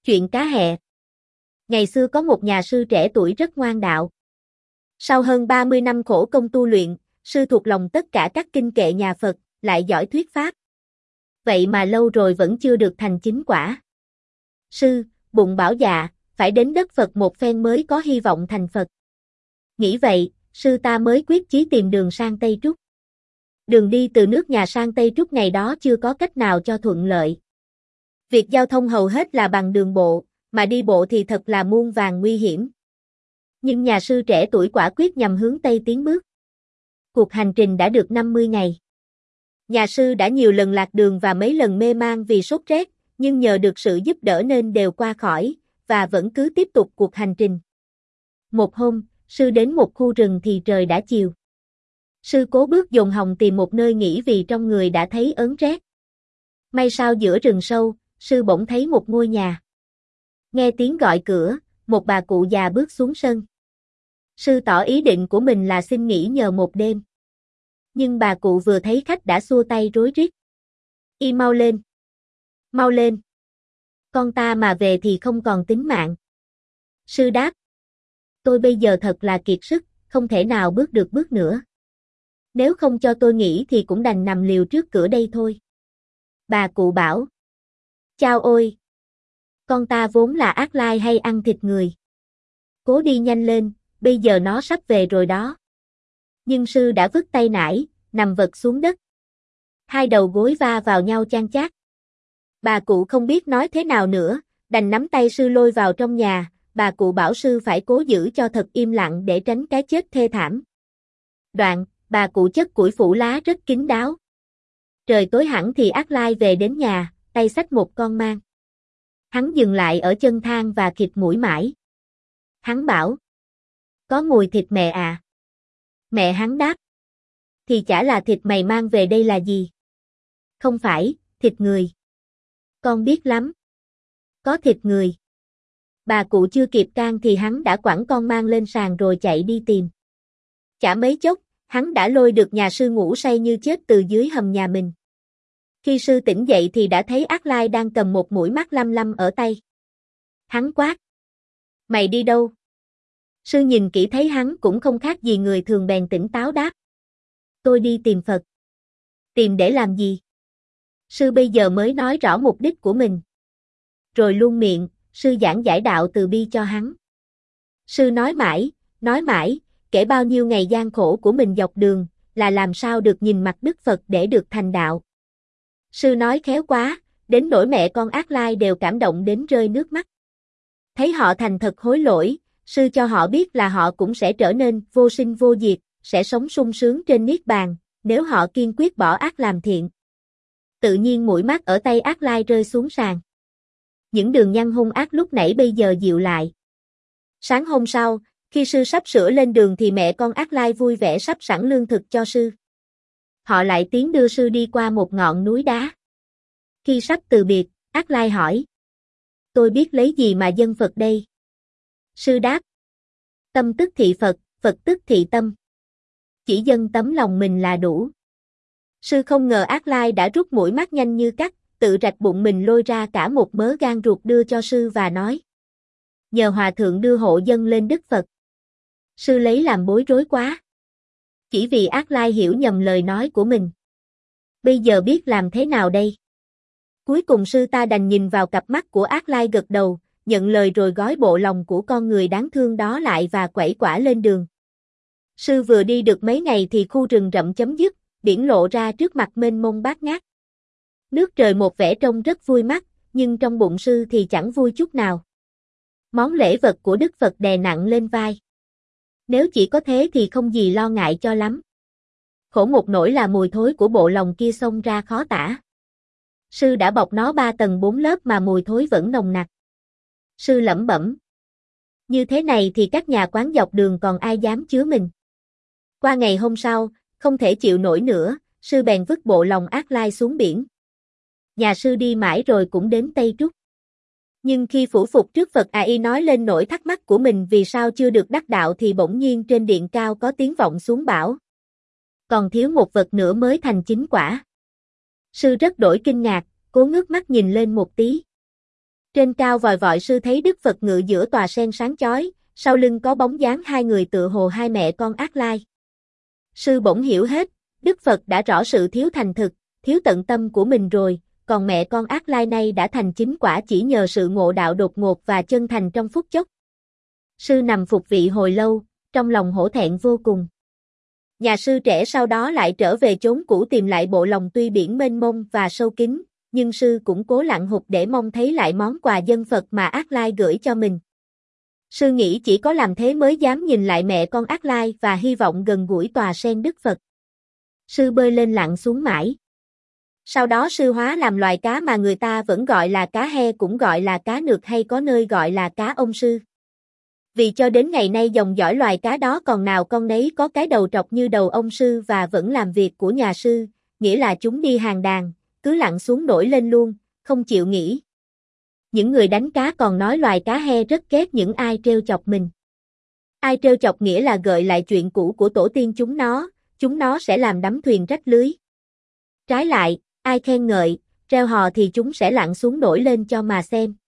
Chuyện cá hẹ. Ngày xưa có một nhà sư trẻ tuổi rất ngoan đạo. Sau hơn 30 năm khổ công tu luyện, sư thuộc lòng tất cả các kinh kệ nhà Phật, lại giỏi thuyết pháp. Vậy mà lâu rồi vẫn chưa được thành chính quả. Sư, bụng bảo dạ, phải đến đất Phật một phen mới có hy vọng thành Phật. Nghĩ vậy, sư ta mới quyết chí tìm đường sang Tây Trúc. Đường đi từ nước nhà sang Tây Trúc ngày đó chưa có cách nào cho thuận lợi. Việc giao thông hầu hết là bằng đường bộ, mà đi bộ thì thật là muôn vàn nguy hiểm. Nhưng nhà sư trẻ tuổi quả quyết nhằm hướng Tây tiến bước. Cuộc hành trình đã được 50 ngày. Nhà sư đã nhiều lần lạc đường và mấy lần mê man vì sốt rét, nhưng nhờ được sự giúp đỡ nên đều qua khỏi, và vẫn cứ tiếp tục cuộc hành trình. Một hôm, sư đến một khu rừng thì trời đã chiều. Sư cố bước dồn hồng tìm một nơi nghỉ vì trong người đã thấy ớn rét. May sao giữa rừng sâu, sư bỗng thấy một ngôi nhà. Nghe tiếng gọi cửa, một bà cụ già bước xuống sân. Sư tỏ ý định của mình là xin nghỉ nhờ một đêm. Nhưng bà cụ vừa thấy khách đã xua tay rối rít. Y mau lên! Mau lên! Con ta mà về thì không còn tính mạng. Sư đáp. Tôi bây giờ thật là kiệt sức, không thể nào bước được bước nữa. Nếu không cho tôi nghỉ thì cũng đành nằm liều trước cửa đây thôi. Bà cụ bảo. Chao ôi! Con ta vốn là ác lai hay ăn thịt người. Cố đi nhanh lên, bây giờ nó sắp về rồi đó. Nhưng sư đã vứt tay nải, nằm vật xuống đất. Hai đầu gối va vào nhau chan chát. Bà cụ không biết nói thế nào nữa, đành nắm tay sư lôi vào trong nhà. Bà cụ bảo sư phải cố giữ cho thật im lặng để tránh cái chết thê thảm. Đoạn, bà cụ chất củi phủ lá rất kín đáo. Trời tối hẳn thì ác lai về đến nhà, tay xách một con mang. Hắn dừng lại ở chân thang và khịt mũi mãi. Hắn bảo. Có mùi thịt mẹ à? Mẹ hắn đáp. Thì chả là thịt mày mang về đây là gì? Không phải, thịt người. Con biết lắm. Có thịt người. Bà cụ chưa kịp can thì hắn đã quẳng con mang lên sàn rồi chạy đi tìm. Chả mấy chốc, hắn đã lôi được nhà sư ngủ say như chết từ dưới hầm nhà mình. Khi sư tỉnh dậy thì đã thấy ác lai đang cầm một mũi mắt lăm lăm ở tay. Hắn quát. Mày đi đâu? Sư nhìn kỹ thấy hắn cũng không khác gì người thường bèn tỉnh táo đáp. Tôi đi tìm Phật. Tìm để làm gì? Sư bây giờ mới nói rõ mục đích của mình. Rồi luôn miệng, sư giảng giải đạo từ bi cho hắn. Sư nói mãi, kể bao nhiêu ngày gian khổ của mình dọc đường, là làm sao được nhìn mặt Đức Phật để được thành đạo. Sư nói khéo quá, đến nỗi mẹ con ác lai đều cảm động đến rơi nước mắt. Thấy họ thành thật hối lỗi, sư cho họ biết là họ cũng sẽ trở nên vô sinh vô diệt, sẽ sống sung sướng trên niết bàn, nếu họ kiên quyết bỏ ác làm thiện. Tự nhiên mũi mắt ở tay ác lai rơi xuống sàn. Những đường nhăn hung ác lúc nãy bây giờ dịu lại. Sáng hôm sau, khi sư sắp sửa lên đường thì mẹ con ác lai vui vẻ sắp sẵn lương thực cho sư. Họ lại tiến đưa sư đi qua một ngọn núi đá. Khi sắp từ biệt, ác lai hỏi. Tôi biết lấy gì mà dâng Phật đây? Sư đáp. Tâm tức thị Phật, Phật tức thị tâm. Chỉ dâng tấm lòng mình là đủ. Sư không ngờ ác lai đã rút mũi mắt nhanh như cắt, tự rạch bụng mình lôi ra cả một mớ gan ruột đưa cho sư và nói. Nhờ hòa thượng đưa hộ dâng lên Đức Phật. Sư lấy làm bối rối quá. Chỉ vì ác lai hiểu nhầm lời nói của mình. Bây giờ biết làm thế nào đây? Cuối cùng sư ta đành nhìn vào cặp mắt của ác lai gật đầu, nhận lời rồi gói bộ lòng của con người đáng thương đó lại và quẩy quả lên đường. Sư vừa đi được mấy ngày thì khu rừng rậm chấm dứt, biển lộ ra trước mặt mênh mông bát ngát. Nước trời một vẻ trông rất vui mắt, nhưng trong bụng sư thì chẳng vui chút nào. Món lễ vật của Đức Phật đè nặng lên vai. Nếu chỉ có thế thì không gì lo ngại cho lắm. Khổ một nỗi là mùi thối của bộ lòng kia xông ra khó tả. Sư đã bọc nó 3 tầng 4 lớp mà mùi thối vẫn nồng nặc. Sư lẩm bẩm. Như thế này thì các nhà quán dọc đường còn ai dám chứa mình. Qua ngày hôm sau, không thể chịu nổi nữa, sư bèn vứt bộ lòng ác lai xuống biển. Nhà sư đi mãi rồi cũng đến Tây Trúc. Nhưng khi phủ phục trước Phật y nói lên nỗi thắc mắc của mình vì sao chưa được đắc đạo thì bỗng nhiên trên điện cao có tiếng vọng xuống bảo. Còn thiếu một vật nữa mới thành chính quả. Sư rất đổi kinh ngạc, cố ngước mắt nhìn lên một tí. Trên cao vòi vọi sư thấy Đức Phật ngự giữa tòa sen sáng chói, sau lưng có bóng dáng hai người tựa hồ hai mẹ con Ác Lai. Sư bỗng hiểu hết, Đức Phật đã rõ sự thiếu thành thực, thiếu tận tâm của mình rồi, còn mẹ con Ác Lai này đã thành chính quả chỉ nhờ sự ngộ đạo đột ngột và chân thành trong phút chốc. Sư nằm phục vị hồi lâu, trong lòng hổ thẹn vô cùng. Nhà sư trẻ sau đó lại trở về chốn cũ tìm lại bộ lòng tuy biển mênh mông và sâu kín, nhưng sư cũng cố lặn hụt để mong thấy lại món quà dân Phật mà Ác Lai gửi cho mình. Sư nghĩ chỉ có làm thế mới dám nhìn lại mẹ con Ác Lai và hy vọng gần gũi tòa sen Đức Phật. Sư bơi lên lặn xuống mãi. Sau đó sư hóa làm loài cá mà người ta vẫn gọi là cá he, cũng gọi là cá nược, hay có nơi gọi là cá ông sư. Vì cho đến ngày nay dòng dõi loài cá đó còn nào con nấy có cái đầu trọc như đầu ông sư và vẫn làm việc của nhà sư, nghĩa là chúng đi hàng đàn, cứ lặn xuống nổi lên luôn, không chịu nghỉ. Những người đánh cá còn nói loài cá he rất ghét những ai trêu chọc mình. Ai trêu chọc nghĩa là gợi lại chuyện cũ của tổ tiên chúng nó sẽ làm đắm thuyền rách lưới. Trái lại, ai khen ngợi, treo hò thì chúng sẽ lặn xuống nổi lên cho mà xem.